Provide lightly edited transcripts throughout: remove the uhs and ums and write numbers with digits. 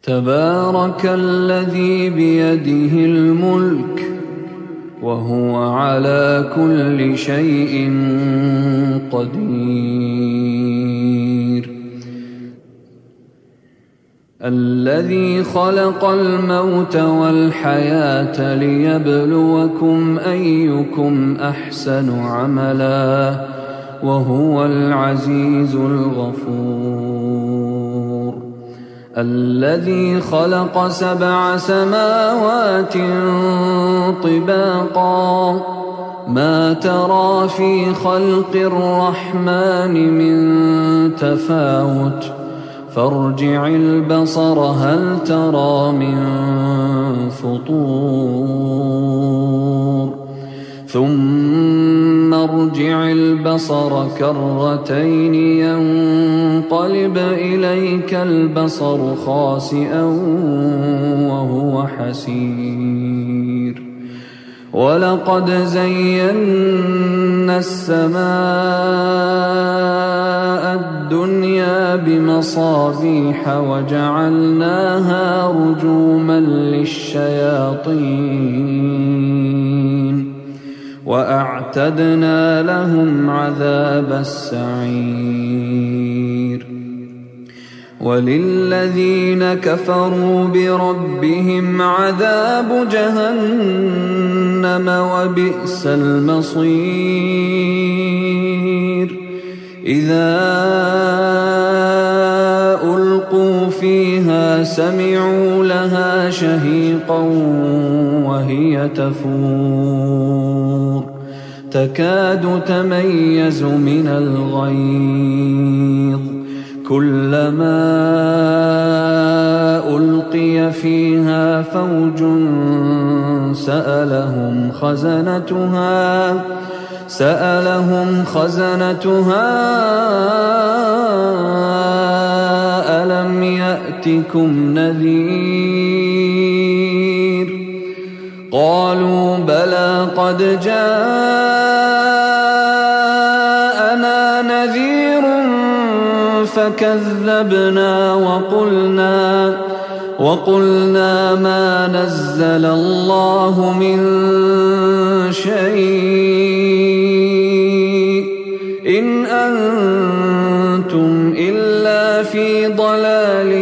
تبارك الذي بيده الملك وهو على كل شيء قدير. الذي خلق الموت والحياة ليبلوكم أيكم أحسن عملا وهو العزيز الغفور. الذي خلق 7 سماوات طباقا ما ترى في خلق الرحمن من تفاوت فارجع البصر هل ترى من فطور ثم ارجع البصر كرتين ينقلب إليك البصر خاسئا وهو حسير. ولقد زينا السماء الدنيا بمصابيح وجعلناها رجوما للشياطين وأعتدنا لهم عذاب السعير. وللذين كفروا بربهم عذاب جهنم وبئس المصير. إذا ألقوا فيها سمعوا لها شهيقا وهي تفور تكاد تميز من الغيظ كلما ألقي فيها فوج سألهم خزنتها ألم يأتكم نذير قالوا بلى قد جاءنا نذير فكذبنا وقلنا ما نزل الله من شيء إن أنتم إلا في ضلال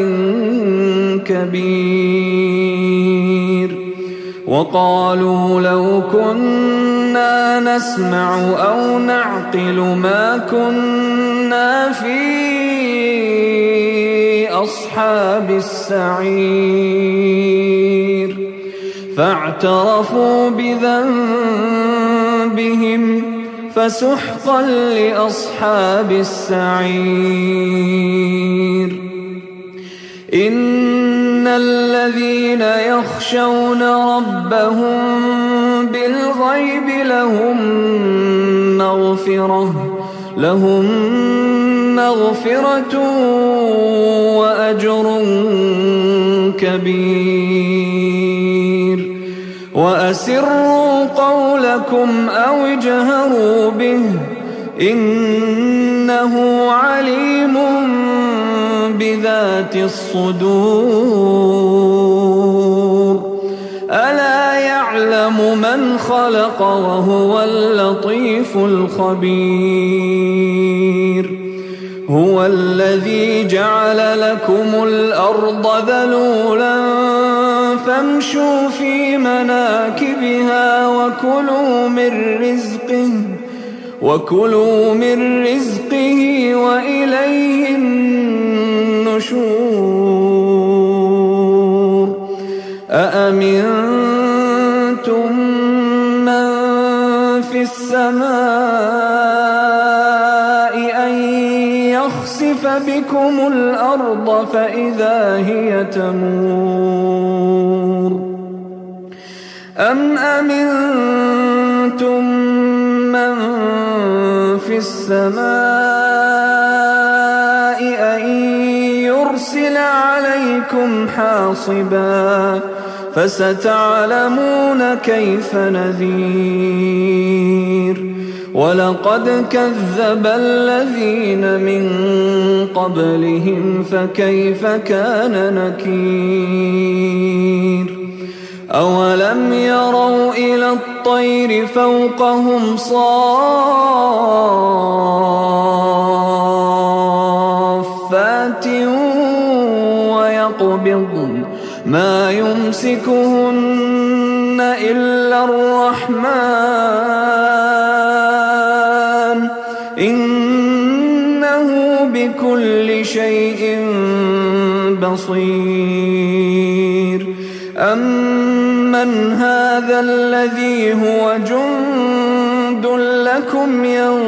كبير. وقالوا لو كنا نسمع أو نعقل ما كنا في أصحاب السعير فاعترفوا بذنبهم فسحقا لأصحاب السعير. إن الذين يخشون ربهم بالغيب لهم مغفرة وأجر كبير. وأسروا قولكم أو اجهروا به إنه عليم بذات الصدور. ألا يعلم من خلق وهو اللطيف الخبير. هو الذي جعل لكم الأرض ذلولا فامشوا في مناكبها وكلوا من رزقه وإليه النشور. أأمنتم من في السماء أن يخسف بكم الأرض فإذا هي تمور أم أمنتم من في السماء أن يرسل عليكم حاصبا فستعلمون كيف نذير. ولقد كذب الذين من قبلهم فكيف كان نكير أولم يروا إلى الطير فوقهم صافات ويقبضن ما يمسكهن إلا الرحمن إنه بكل شيء بصير أمن هذا الذي هو جند لكم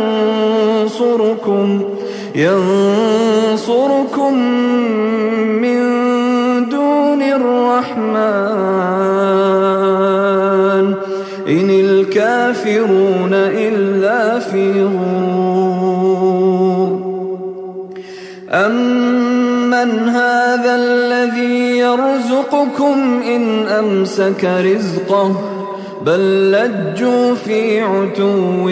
ينصركم من دون الرحمن إن الكافرون إلا في غرور أمن هذا الذي يرزقكم إن أمسك رزقه بل لجوا في عتو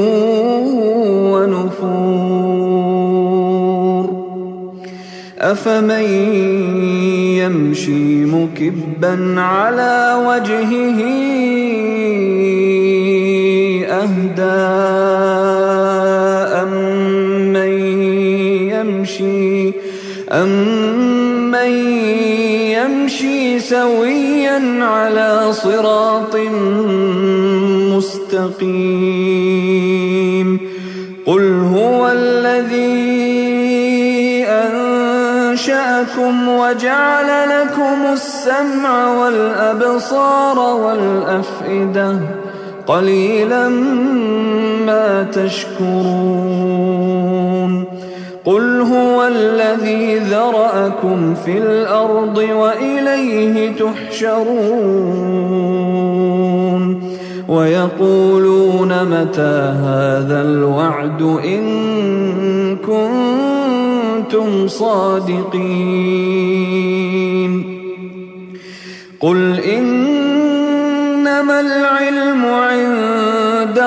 ونفور أفمن يمشي مكبا على وجهه أهدى أمن يمشي سويا على صراط مستقيم قل هو الذي أنشأكم وجعل لكم السمع والأبصار والأفئدة قليلا ما تشكرون قل هو الذي ذرأكم في الأرض وإليه تحشرون ويقولون متى هذا الوعد إن كنتم صادقين قل إنما العلم عند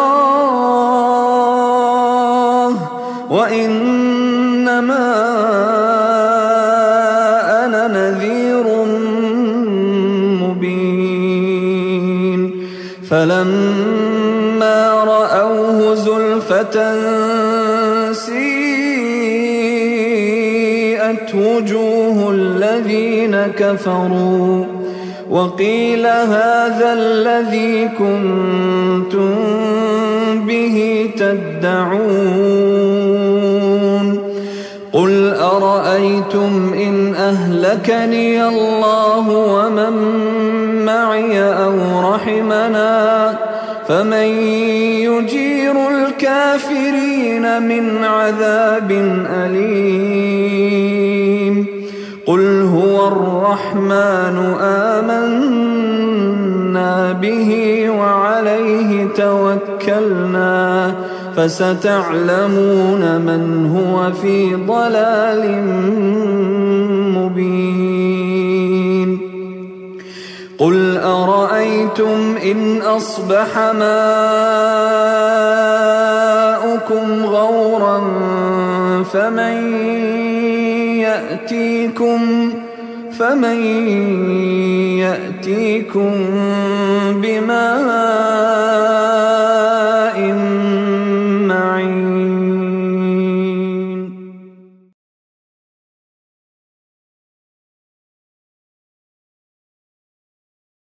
الله وإنما أنا نذير مبين فلما رأوه زلفة سيئت وجوه الذين كفروا وقيل هذا الذي كنتم به تدعون قل أرأيتم إن أهلكني الله ومن معي أو رحمنا فمن يجير الكافرين من عذاب أليم قل هو الرحمن آمنا به وعليه توكلنا فستعلمون من هو في ضلال مبين قل أرأيتم إن أصبح ماؤكم غورا فمن يأتيكم